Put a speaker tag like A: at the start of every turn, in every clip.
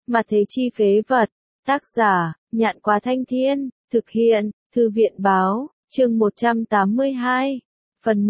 A: Mà thế chi phế vật. Tác giả, Nhạn Quá Thanh Thiên, thực hiện, Thư viện Báo, chương 182, phần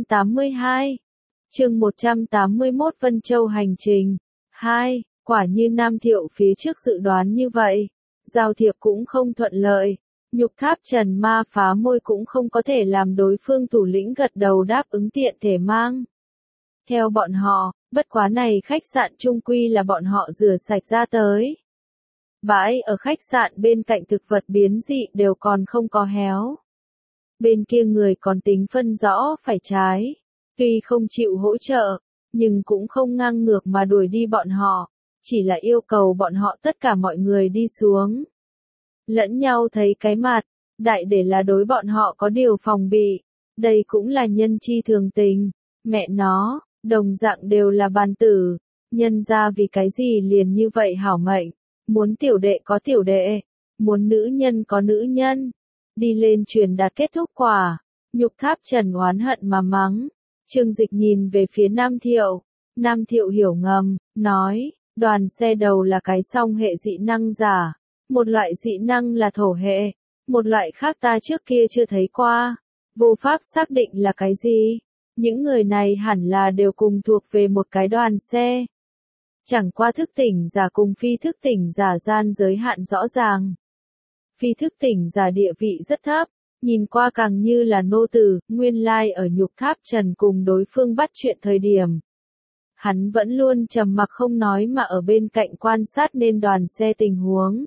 A: 182, chương 181 Vân Châu hành trình. 2. Quả như Nam Thiệu phía trước dự đoán như vậy, giao thiệp cũng không thuận lợi, Nhục Tháp Trần ma phá môi cũng không có thể làm đối phương thủ lĩnh gật đầu đáp ứng tiện thể mang. Theo bọn họ, bất quá này khách sạn chung quy là bọn họ rửa sạch ra tới. Bãi ở khách sạn bên cạnh thực vật biến dị đều còn không có héo. Bên kia người còn tính phân rõ phải trái, tuy không chịu hỗ trợ, nhưng cũng không ngang ngược mà đuổi đi bọn họ, chỉ là yêu cầu bọn họ tất cả mọi người đi xuống. Lẫn nhau thấy cái mặt, đại để là đối bọn họ có điều phòng bị, đây cũng là nhân chi thường tình, mẹ nó, đồng dạng đều là bàn tử, nhân ra vì cái gì liền như vậy hảo mệnh, muốn tiểu đệ có tiểu đệ, muốn nữ nhân có nữ nhân, đi lên truyền đạt kết thúc quả, Nhục Tháp Trần oán hận mà mắng, Trương Dịch nhìn về phía Nam Thiệu hiểu ngầm, nói, đoàn xe đầu là cái song hệ dị năng giả, một loại dị năng là thổ hệ, một loại khác ta trước kia chưa thấy qua, vô pháp xác định là cái gì, những người này hẳn là đều cùng thuộc về một cái đoàn xe. Chẳng qua thức tỉnh giả cùng phi thức tỉnh giả gian giới hạn rõ ràng. Phi thức tỉnh giả địa vị rất thấp, nhìn qua càng như là nô tử, nguyên lai ở Nhục Tháp Trần cùng đối phương bắt chuyện thời điểm. Hắn vẫn luôn trầm mặc không nói mà ở bên cạnh quan sát nên đoàn xe tình huống.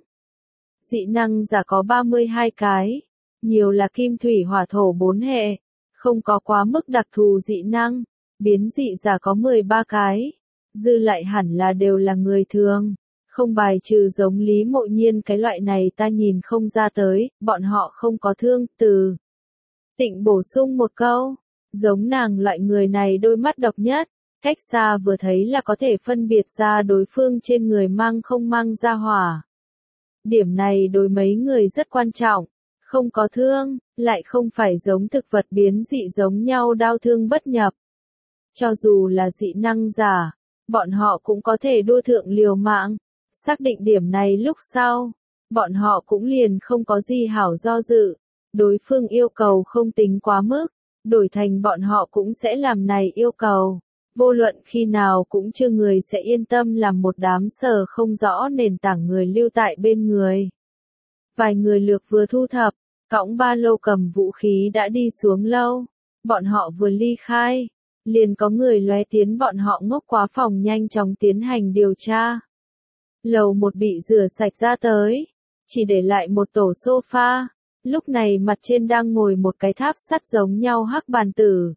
A: Dị năng giả có 32 cái, nhiều là kim thủy hỏa thổ 4 hệ, không có quá mức đặc thù dị năng, biến dị giả có 13 cái, dư lại hẳn là đều là người thường, không bài trừ giống Lý Mộ Nhiên cái loại này ta nhìn không ra tới, bọn họ không có thương, từ. Tịnh bổ sung một câu, giống nàng loại người này đôi mắt độc nhất, cách xa vừa thấy là có thể phân biệt ra đối phương trên người mang không mang ra hỏa. Điểm này đối mấy người rất quan trọng, không có thương, lại không phải giống thực vật biến dị giống nhau đau thương bất nhập. Cho dù là dị năng giả, bọn họ cũng có thể đua thượng liều mạng, xác định điểm này lúc sau, bọn họ cũng liền không có gì hảo do dự, đối phương yêu cầu không tính quá mức, đổi thành bọn họ cũng sẽ làm này yêu cầu. Vô luận khi nào cũng chưa người sẽ yên tâm làm một đám sờ không rõ nền tảng người lưu tại bên người. Vài người lược vừa thu thập, cõng ba lô cầm vũ khí đã đi xuống lâu. Bọn họ vừa ly khai, liền có người lóe tiến bọn họ ngốc quá phòng nhanh chóng tiến hành điều tra. Lầu một bị rửa sạch ra tới, chỉ để lại một tổ sofa, lúc này mặt trên đang ngồi một cái tháp sắt giống nhau hắc bàn tử.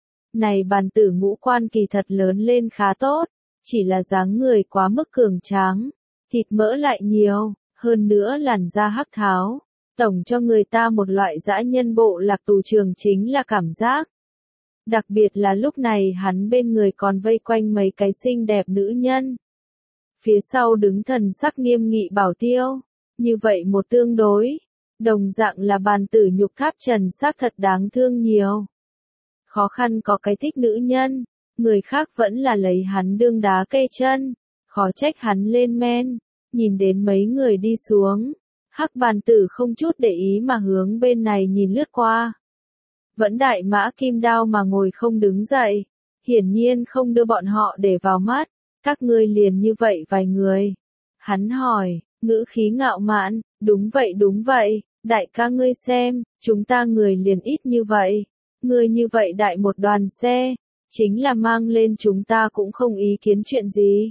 A: Này bàn tử ngũ quan kỳ thật lớn lên khá tốt, chỉ là dáng người quá mức cường tráng, thịt mỡ lại nhiều, hơn nữa làn da hắc tháo, tổng cho người ta một loại dã nhân bộ lạc tù trường chính là cảm giác. Đặc biệt là lúc này hắn bên người còn vây quanh mấy cái xinh đẹp nữ nhân. Phía sau đứng thần sắc nghiêm nghị bảo tiêu, như vậy một tương đối, đồng dạng là bàn tử Nhục Tháp Trần xác thật đáng thương nhiều. Khó khăn có cái thích nữ nhân, người khác vẫn là lấy hắn đương đá kê chân, khó trách hắn lên men, nhìn đến mấy người đi xuống, hắc bàn tử không chút để ý mà hướng bên này nhìn lướt qua. Vẫn đại mã kim đao mà ngồi không đứng dậy, hiển nhiên không đưa bọn họ để vào mắt, các ngươi liền như vậy vài người. Hắn hỏi, ngữ khí ngạo mạn, đúng vậy, đại ca ngươi xem, chúng ta người liền ít như vậy. Ngươi như vậy đại một đoàn xe, chính là mang lên chúng ta cũng không ý kiến chuyện gì.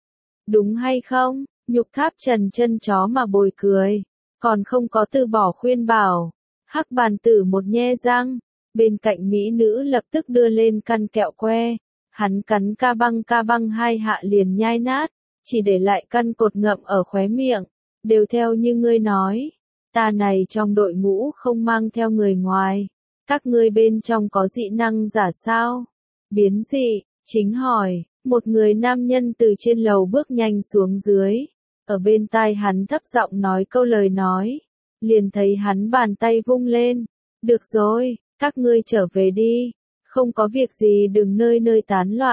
A: Đúng hay không? Nhục Tháp Trần chân chó mà bồi cười, còn không có từ bỏ khuyên bảo. Hắc bàn tử một nhe răng, bên cạnh mỹ nữ lập tức đưa lên căn kẹo que, hắn cắn ca băng hai hạ liền nhai nát, chỉ để lại căn cột ngậm ở khóe miệng, đều theo như ngươi nói, ta này trong đội ngũ không mang theo người ngoài. Các ngươi bên trong có dị năng giả sao? Biến dị, chính hỏi, một người nam nhân từ trên lầu bước nhanh xuống dưới, ở bên tai hắn thấp giọng nói câu lời nói, liền thấy hắn bàn tay vung lên, được rồi, các ngươi trở về đi, không có việc gì đừng nơi nơi tán loạn,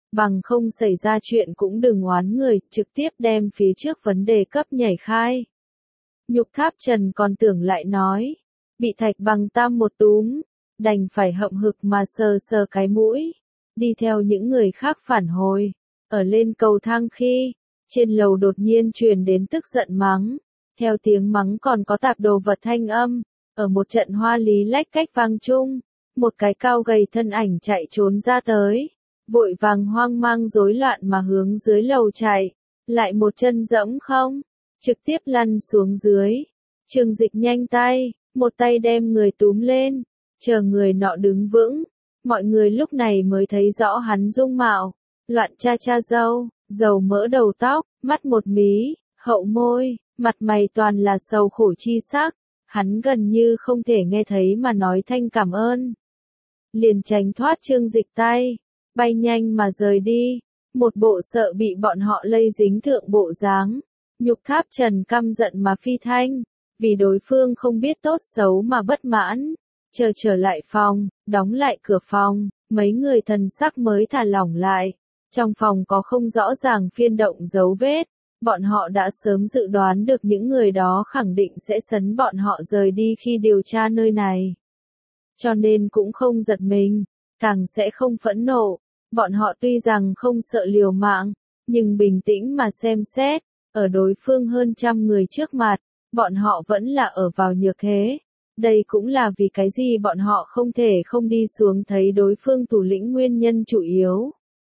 A: bằng không xảy ra chuyện cũng đừng oán người, trực tiếp đem phía trước vấn đề cấp nhảy khai. Nhục Tháp Trần còn tưởng lại nói, bị Thạch Bằng Tam một túm, đành phải hậm hực mà sờ sờ cái mũi, đi theo những người khác phản hồi. Ở lên cầu thang khi, trên lầu đột nhiên truyền đến tức giận mắng, theo tiếng mắng còn có tạp đồ vật thanh âm, ở một trận hoa lý lách cách vang chung, một cái cao gầy thân ảnh chạy trốn ra tới, vội vàng hoang mang rối loạn mà hướng dưới lầu chạy, lại một chân dẫm không, trực tiếp lăn xuống dưới. Trương Dịch nhanh tay, một tay đem người túm lên, chờ người nọ đứng vững, mọi người lúc này mới thấy rõ hắn dung mạo, loạn cha cha râu, dầu mỡ đầu tóc, mắt một mí, hậu môi, mặt mày toàn là sầu khổ chi sắc, hắn gần như không thể nghe thấy mà nói thanh cảm ơn. Liền tránh thoát Trương Dịch tay, bay nhanh mà rời đi, một bộ sợ bị bọn họ lây dính thượng bộ dáng. Nhục Tháp Trần căm giận mà phi thanh, vì đối phương không biết tốt xấu mà bất mãn, trở lại phòng, đóng lại cửa phòng, mấy người thần sắc mới thả lỏng lại. Trong phòng có không rõ ràng phiên động dấu vết, bọn họ đã sớm dự đoán được những người đó khẳng định sẽ sấn bọn họ rời đi khi điều tra nơi này. Cho nên cũng không giật mình, càng sẽ không phẫn nộ. Bọn họ tuy rằng không sợ liều mạng, nhưng bình tĩnh mà xem xét, ở đối phương hơn 100 người trước mặt, bọn họ vẫn là ở vào nhược thế. Đây cũng là vì cái gì bọn họ không thể không đi xuống thấy đối phương thủ lĩnh nguyên nhân chủ yếu.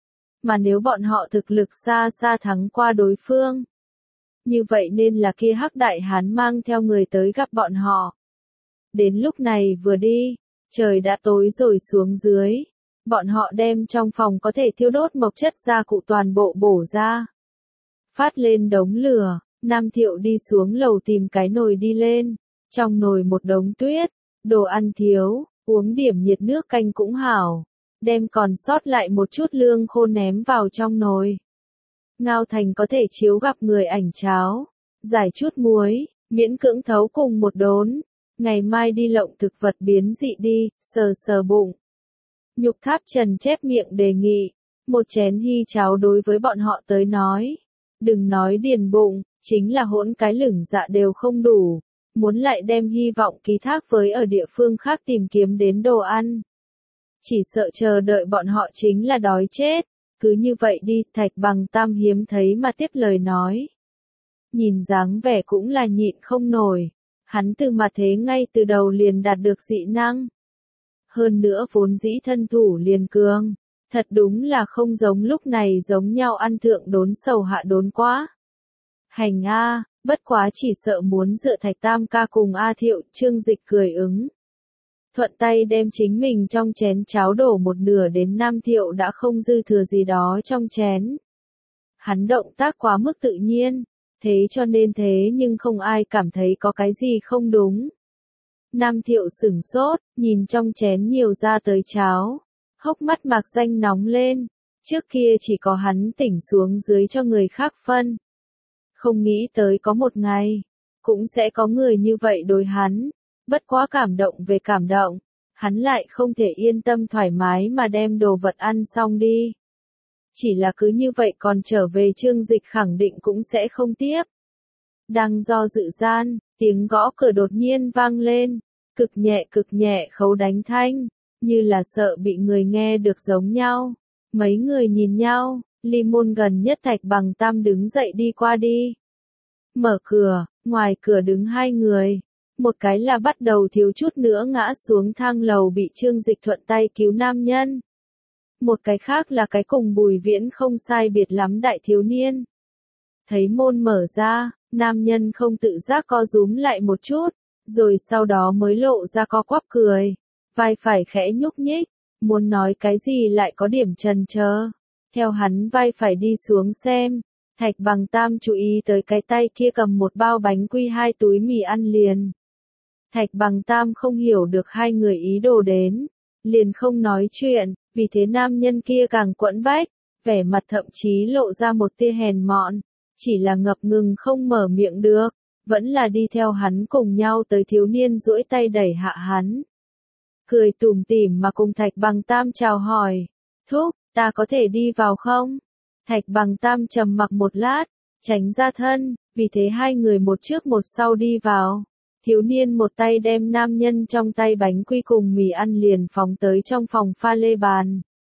A: Mà nếu bọn họ thực lực xa xa thắng qua đối phương, như vậy nên là kia Hắc Đại Hán mang theo người tới gặp bọn họ. Đến lúc này vừa đi, trời đã tối rồi xuống dưới. Bọn họ đem trong phòng có thể thiêu đốt mộc chất gia cụ toàn bộ bổ ra. Phát lên đống lửa, Nam Thiệu đi xuống lầu tìm cái nồi đi lên. Trong nồi một đống tuyết, đồ ăn thiếu, uống điểm nhiệt nước canh cũng hảo. Đem còn sót lại một chút lương khô ném vào trong nồi. Ngao thành có thể chiếu gặp người ảnh cháo, giải chút muối, miễn cưỡng thấu cùng một đốn. Ngày mai đi lộng thực vật biến dị đi, sờ sờ bụng. Nhục Tháp Trần chép miệng đề nghị, một chén hy cháo đối với bọn họ tới nói. Đừng nói điền bụng, chính là hỗn cái lửng dạ đều không đủ. Muốn lại đem hy vọng ký thác với ở địa phương khác tìm kiếm đến đồ ăn. Chỉ sợ chờ đợi bọn họ chính là đói chết. Cứ như vậy đi, Thạch Bằng Tam hiếm thấy mà tiếp lời nói. Nhìn dáng vẻ cũng là nhịn không nổi. Hắn từ mà thế ngay từ đầu liền đạt được dị năng. Hơn nữa vốn dĩ thân thủ liền cường. Thật đúng là không giống lúc này giống nhau ăn thượng đốn sầu hạ đốn quá. Hành a, bất quá chỉ sợ muốn dựa Thạch Tam ca cùng A Thiệu, Trương Dịch cười ứng. Thuận tay đem chính mình trong chén cháo đổ một nửa đến Nam Thiệu đã không dư thừa gì đó trong chén. Hắn động tác quá mức tự nhiên, thế cho nên thế nhưng không ai cảm thấy có cái gì không đúng. Nam Thiệu sửng sốt, nhìn trong chén nhiều ra tới cháo, hốc mắt mạc danh nóng lên, trước kia chỉ có hắn tỉnh xuống dưới cho người khác phân. Không nghĩ tới có một ngày, cũng sẽ có người như vậy đối hắn. Bất quá cảm động về cảm động, hắn lại không thể yên tâm thoải mái mà đem đồ vật ăn xong đi. Chỉ là cứ như vậy còn trở về Trương Dịch khẳng định cũng sẽ không tiếp. Đang do dự gian, tiếng gõ cửa đột nhiên vang lên, cực nhẹ khấu đánh thanh, như là sợ bị người nghe được giống nhau. Mấy người nhìn nhau, ly môn gần nhất Thạch Bằng Tam đứng dậy đi qua đi. Mở cửa, ngoài cửa đứng hai người. Một cái là bắt đầu thiếu chút nữa ngã xuống thang lầu bị Trương Dịch thuận tay cứu nam nhân. Một cái khác là cái cùng Bùi Viễn không sai biệt lắm đại thiếu niên. Thấy môn mở ra, nam nhân không tự giác co rúm lại một chút, rồi sau đó mới lộ ra co quắp cười. Vai phải khẽ nhúc nhích, muốn nói cái gì lại có điểm chần chờ. Theo hắn vai phải đi xuống xem, Thạch Bằng Tam chú ý tới cái tay kia cầm một bao bánh quy 2 túi mì ăn liền. Thạch Bằng Tam không hiểu được hai người ý đồ đến, liền không nói chuyện, vì thế nam nhân kia càng quẫn bách, vẻ mặt thậm chí lộ ra một tia hèn mọn, chỉ là ngập ngừng không mở miệng được, vẫn là đi theo hắn cùng nhau tới thiếu niên duỗi tay đẩy hạ hắn. Cười tủm tỉm mà cùng Thạch Bằng Tam chào hỏi, thúc, ta có thể đi vào không? Thạch Bằng Tam trầm mặc một lát, tránh ra thân, vì thế hai người một trước một sau đi vào. Thiếu niên một tay đem nam nhân trong tay bánh quy cùng mì ăn liền phóng tới trong phòng pha lê bàn.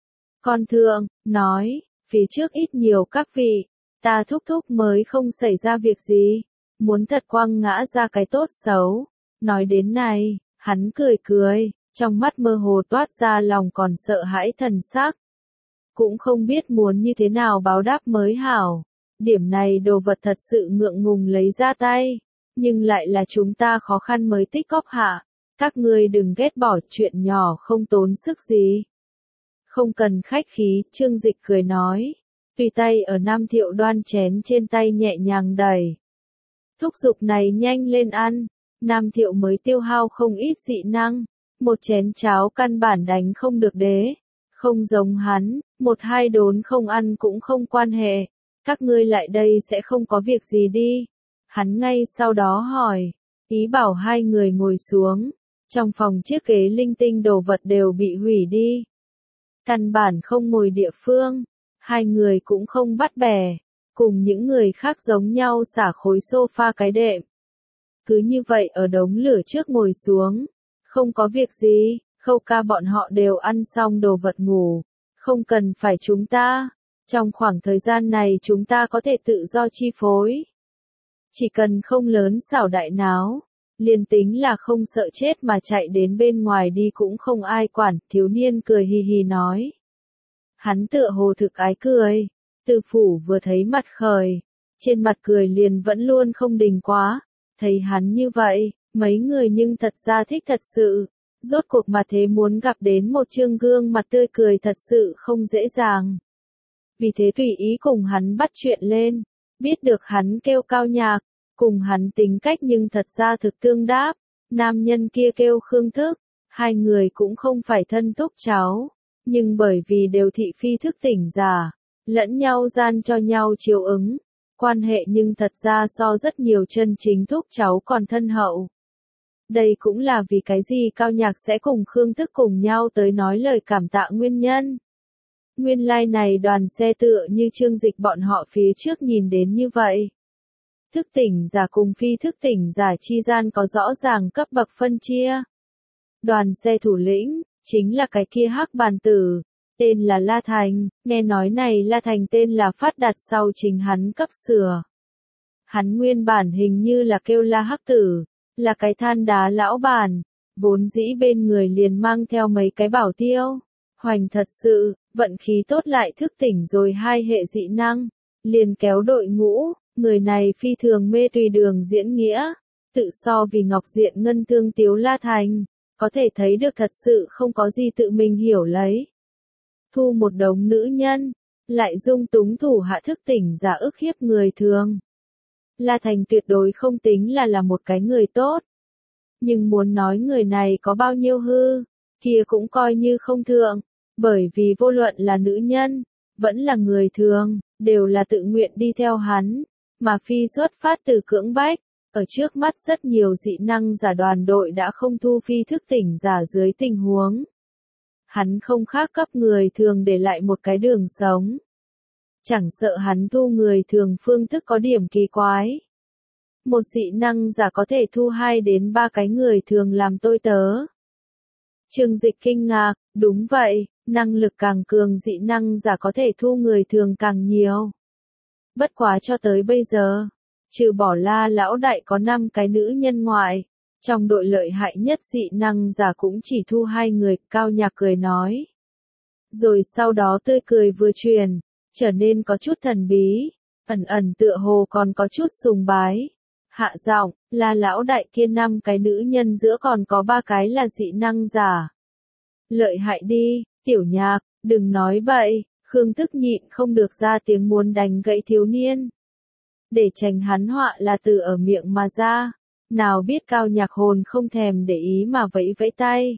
A: Con thượng, nói, phía trước ít nhiều các vị, ta thúc thúc mới không xảy ra việc gì, muốn thật quăng ngã ra cái tốt xấu. Nói đến này, hắn cười cười, trong mắt mơ hồ toát ra lòng còn sợ hãi thần sắc. Cũng không biết muốn như thế nào báo đáp mới hảo. Điểm này đồ vật thật sự ngượng ngùng lấy ra tay, nhưng lại là chúng ta khó khăn mới tích góp hạ. Các ngươi đừng ghét bỏ, chuyện nhỏ không tốn sức gì. Không cần khách khí, Trương Dịch cười nói. Tùy tay ở Nam Thiệu Đoan chén trên tay nhẹ nhàng đẩy. Thúc giục này nhanh lên ăn. Nam Thiệu mới tiêu hao không ít dị năng. Một chén cháo căn bản đánh không được đế. Không giống hắn, một hai đốn không ăn cũng không quan hệ. Các ngươi lại đây sẽ không có việc gì đi. Hắn ngay sau đó hỏi. Ý bảo hai người ngồi xuống. Trong phòng chiếc ghế linh tinh đồ vật đều bị hủy đi. Căn bản không ngồi địa phương. Hai người cũng không bắt bẻ. Cùng những người khác giống nhau xả khối sofa cái đệm. Cứ như vậy ở đống lửa trước ngồi xuống. Không có việc gì, Khâu ca bọn họ đều ăn xong đồ vật ngủ. Không cần phải chúng ta. Trong khoảng thời gian này chúng ta có thể tự do chi phối. Chỉ cần không lớn xảo đại náo. Liền tính là không sợ chết mà chạy đến bên ngoài đi cũng không ai quản. Thiếu niên cười hì hì nói. Hắn tựa hồ thực ái cười. Từ phủ vừa thấy mặt khởi. Trên mặt cười liền vẫn luôn không đình quá. Thấy hắn như vậy, mấy người nhưng thật ra thích thật sự. Rốt cuộc mà thế muốn gặp đến một trương gương mặt tươi cười thật sự không dễ dàng. Vì thế tùy ý cùng hắn bắt chuyện lên. Biết được hắn kêu Cao Nhạc. Cùng hắn tính cách nhưng thật ra thực tương đáp. Nam nhân kia kêu Khương Thức. Hai người cũng không phải thân thúc cháu. Nhưng bởi vì đều thị phi thức tỉnh giả. Lẫn nhau gian cho nhau chiều ứng. Quan hệ nhưng thật ra so rất nhiều chân chính thúc cháu còn thân hậu. Đây cũng là vì cái gì Cao Nhạc sẽ cùng Khương Thức cùng nhau tới nói lời cảm tạ nguyên nhân. Nguyên lai này đoàn xe tựa như Trương Dịch bọn họ phía trước nhìn đến như vậy. Thức tỉnh giả cùng phi thức tỉnh giả chi gian có rõ ràng cấp bậc phân chia. Đoàn xe thủ lĩnh, chính là cái kia hắc bàn tử, tên là La Thành, nghe nói này La Thành tên là phát đạt sau chính hắn cấp sửa. Hắn nguyên bản hình như là kêu La Hắc Tử, là cái than đá lão bản, vốn dĩ bên người liền mang theo mấy cái bảo tiêu. Hoành thật sự, vận khí tốt lại thức tỉnh rồi hai hệ dị năng, liền kéo đội ngũ, người này phi thường mê tùy đường diễn nghĩa, tự so vì ngọc diện ngân thương tiếu La Thành, có thể thấy được thật sự không có gì tự mình hiểu lấy. Thu một đống nữ nhân, lại dung túng thủ hạ thức tỉnh giả ức hiếp người thường. La Thành tuyệt đối không tính là một cái người tốt. Nhưng muốn nói người này có bao nhiêu hư, kia cũng coi như không thượng, bởi vì vô luận là nữ nhân, vẫn là người thường, đều là tự nguyện đi theo hắn, mà phi xuất phát từ cưỡng bách. Ở trước mắt rất nhiều dị năng giả đoàn đội đã không thu phi thức tỉnh giả dưới tình huống. Hắn không khác cấp người thường để lại một cái đường sống. Chẳng sợ hắn thu người thường phương thức có điểm kỳ quái. Một dị năng giả có thể thu 2 đến 3 cái người thường làm tôi tớ. Trương Dịch kinh ngạc, đúng vậy, năng lực càng cường dị năng giả có thể thu người thường càng nhiều. Bất quá cho tới bây giờ, trừ bỏ La lão đại có 5 cái nữ nhân ngoại, trong đội lợi hại nhất dị năng giả cũng chỉ thu 2 người, Cao Nhạc cười nói. Rồi sau đó tươi cười vừa truyền, trở nên có chút thần bí, ẩn ẩn tựa hồ còn có chút sùng bái. Hạ giọng, là lão đại kia 5 cái nữ nhân giữa còn có 3 cái là dị năng giả. Lợi hại đi, Tiểu Nhạc, đừng nói bậy, Khương Thức nhịn không được ra tiếng muốn đánh gãy thiếu niên. Để tránh hắn họa là từ ở miệng mà ra, nào biết Cao Nhạc hồn không thèm để ý mà vẫy vẫy tay.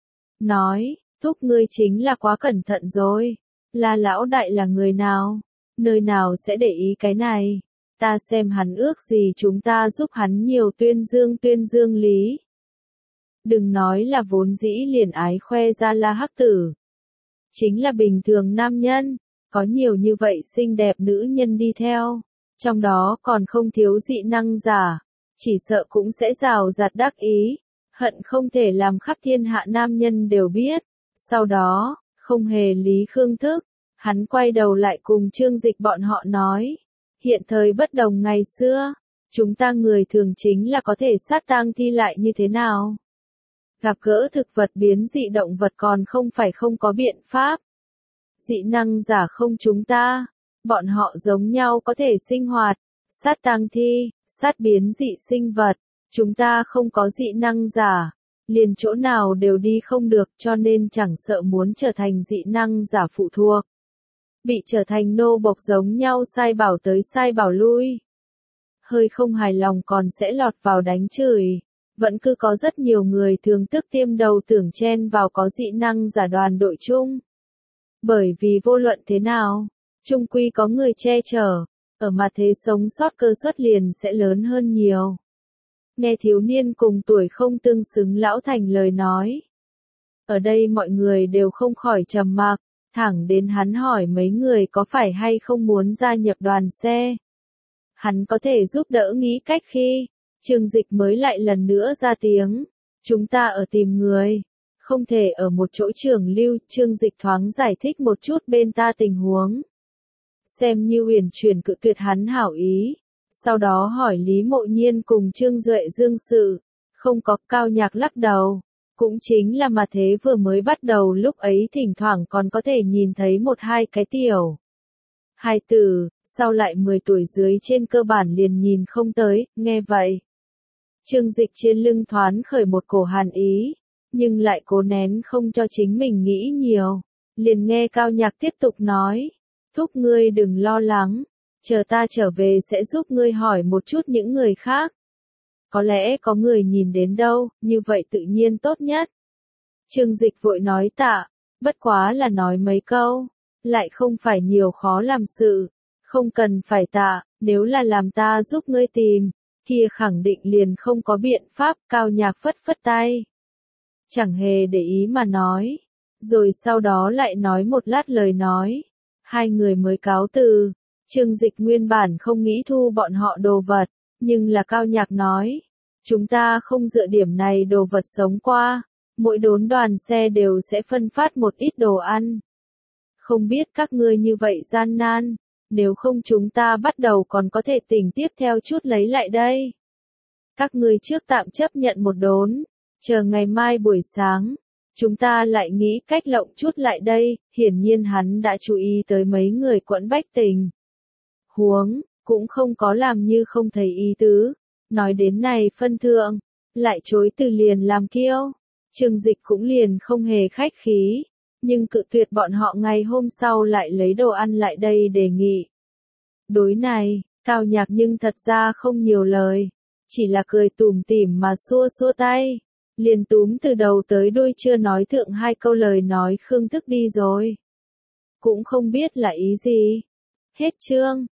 A: Nói, thúc ngươi chính là quá cẩn thận rồi, là lão đại là người nào, nơi nào sẽ để ý cái này. Ta xem hắn ước gì chúng ta giúp hắn nhiều tuyên dương lý. Đừng nói là vốn dĩ liền ái khoe ra La Hắc Tử. chính là bình thường nam nhân, có nhiều như vậy xinh đẹp nữ nhân đi theo, trong đó còn không thiếu dị năng giả, chỉ sợ cũng sẽ rào rạt đắc ý, hận không thể làm khắp thiên hạ nam nhân đều biết. Sau đó, không hề lý Khương Thức, hắn quay đầu lại cùng Trương Dịch bọn họ nói, hiện thời bất đồng ngày xưa, chúng ta người thường chính là có thể sát tang thi lại như thế nào? Gặp gỡ thực vật biến dị động vật còn không phải không có biện pháp. Dị năng giả không chúng ta, bọn họ giống nhau có thể sinh hoạt, sát tang thi, sát biến dị sinh vật, chúng ta không có dị năng giả, liền chỗ nào đều đi không được cho nên chẳng sợ muốn trở thành dị năng giả phụ thuộc. Bị trở thành nô bộc giống nhau sai bảo tới sai bảo lui. Hơi không hài lòng còn sẽ lọt vào đánh chửi. Vẫn cứ có rất nhiều người thường tức tiêm đầu tưởng chen vào có dị năng giả đoàn đội chung. Bởi vì vô luận thế nào, chung quy có người che chở, ở mặt thế sống sót cơ suất liền sẽ lớn hơn nhiều. Nghe thiếu niên cùng tuổi không tương xứng lão thành lời nói. Ở đây mọi người đều không khỏi trầm mặc, thẳng đến hắn hỏi mấy người có phải hay không muốn gia nhập đoàn xe. Hắn có thể giúp đỡ nghĩ cách khi, Trương Dịch mới lại lần nữa ra tiếng, chúng ta ở tìm người, không thể ở một chỗ trưởng lưu. Trương Dịch thoáng giải thích một chút bên ta tình huống. Xem như uyển chuyển cự tuyệt hắn hảo ý. Sau đó hỏi Lý Mộ Nhiên cùng Trương Duệ Dương sự, không có. Cao Nhạc lắc đầu, cũng chính là mà thế vừa mới bắt đầu lúc ấy thỉnh thoảng còn có thể nhìn thấy một hai cái tiểu hài tử, sau lại 10 tuổi dưới trên cơ bản liền nhìn không tới. Nghe vậy, Trương Dịch trên lưng thoáng khởi một cổ hàn ý, nhưng lại cố nén không cho chính mình nghĩ nhiều, liền nghe Cao Nhạc tiếp tục nói, thúc ngươi đừng lo lắng, chờ ta trở về sẽ giúp ngươi hỏi một chút những người khác. Có lẽ có người nhìn đến đâu, như vậy tự nhiên tốt nhất. Trương Dịch vội nói tạ, bất quá là nói mấy câu, lại không phải nhiều khó làm sự, không cần phải tạ, nếu là làm ta giúp ngươi tìm, kia khẳng định liền không có biện pháp. Cao Nhạc phất phất tay, chẳng hề để ý mà nói, rồi sau đó lại nói một lát lời nói, hai người mới cáo từ. Trương Dịch nguyên bản không nghĩ thu bọn họ đồ vật, nhưng là Cao Nhạc nói, chúng ta không dựa điểm này đồ vật sống qua, mỗi đốn đoàn xe đều sẽ phân phát một ít đồ ăn. Không biết các ngươi như vậy gian nan, nếu không chúng ta bắt đầu còn có thể tỉnh tiếp theo chút lấy lại đây. Các ngươi trước tạm chấp nhận một đốn, chờ ngày mai buổi sáng, chúng ta lại nghĩ cách lộng chút lại đây. Hiển nhiên hắn đã chú ý tới mấy người quẫn bách tình huống, cũng không có làm như không thấy ý tứ, nói đến này phân thượng, lại chối từ liền làm kiêu. Trương Dịch cũng liền không hề khách khí, nhưng cự tuyệt bọn họ ngày hôm sau lại lấy đồ ăn lại đây đề nghị. Đối này, Cao Nhạc nhưng thật ra không nhiều lời, chỉ là cười tủm tỉm mà xua xua tay, liền túm từ đầu tới đuôi chưa nói thượng hai câu lời nói Khương Thức đi rồi. Cũng không biết là ý gì. Hết chương.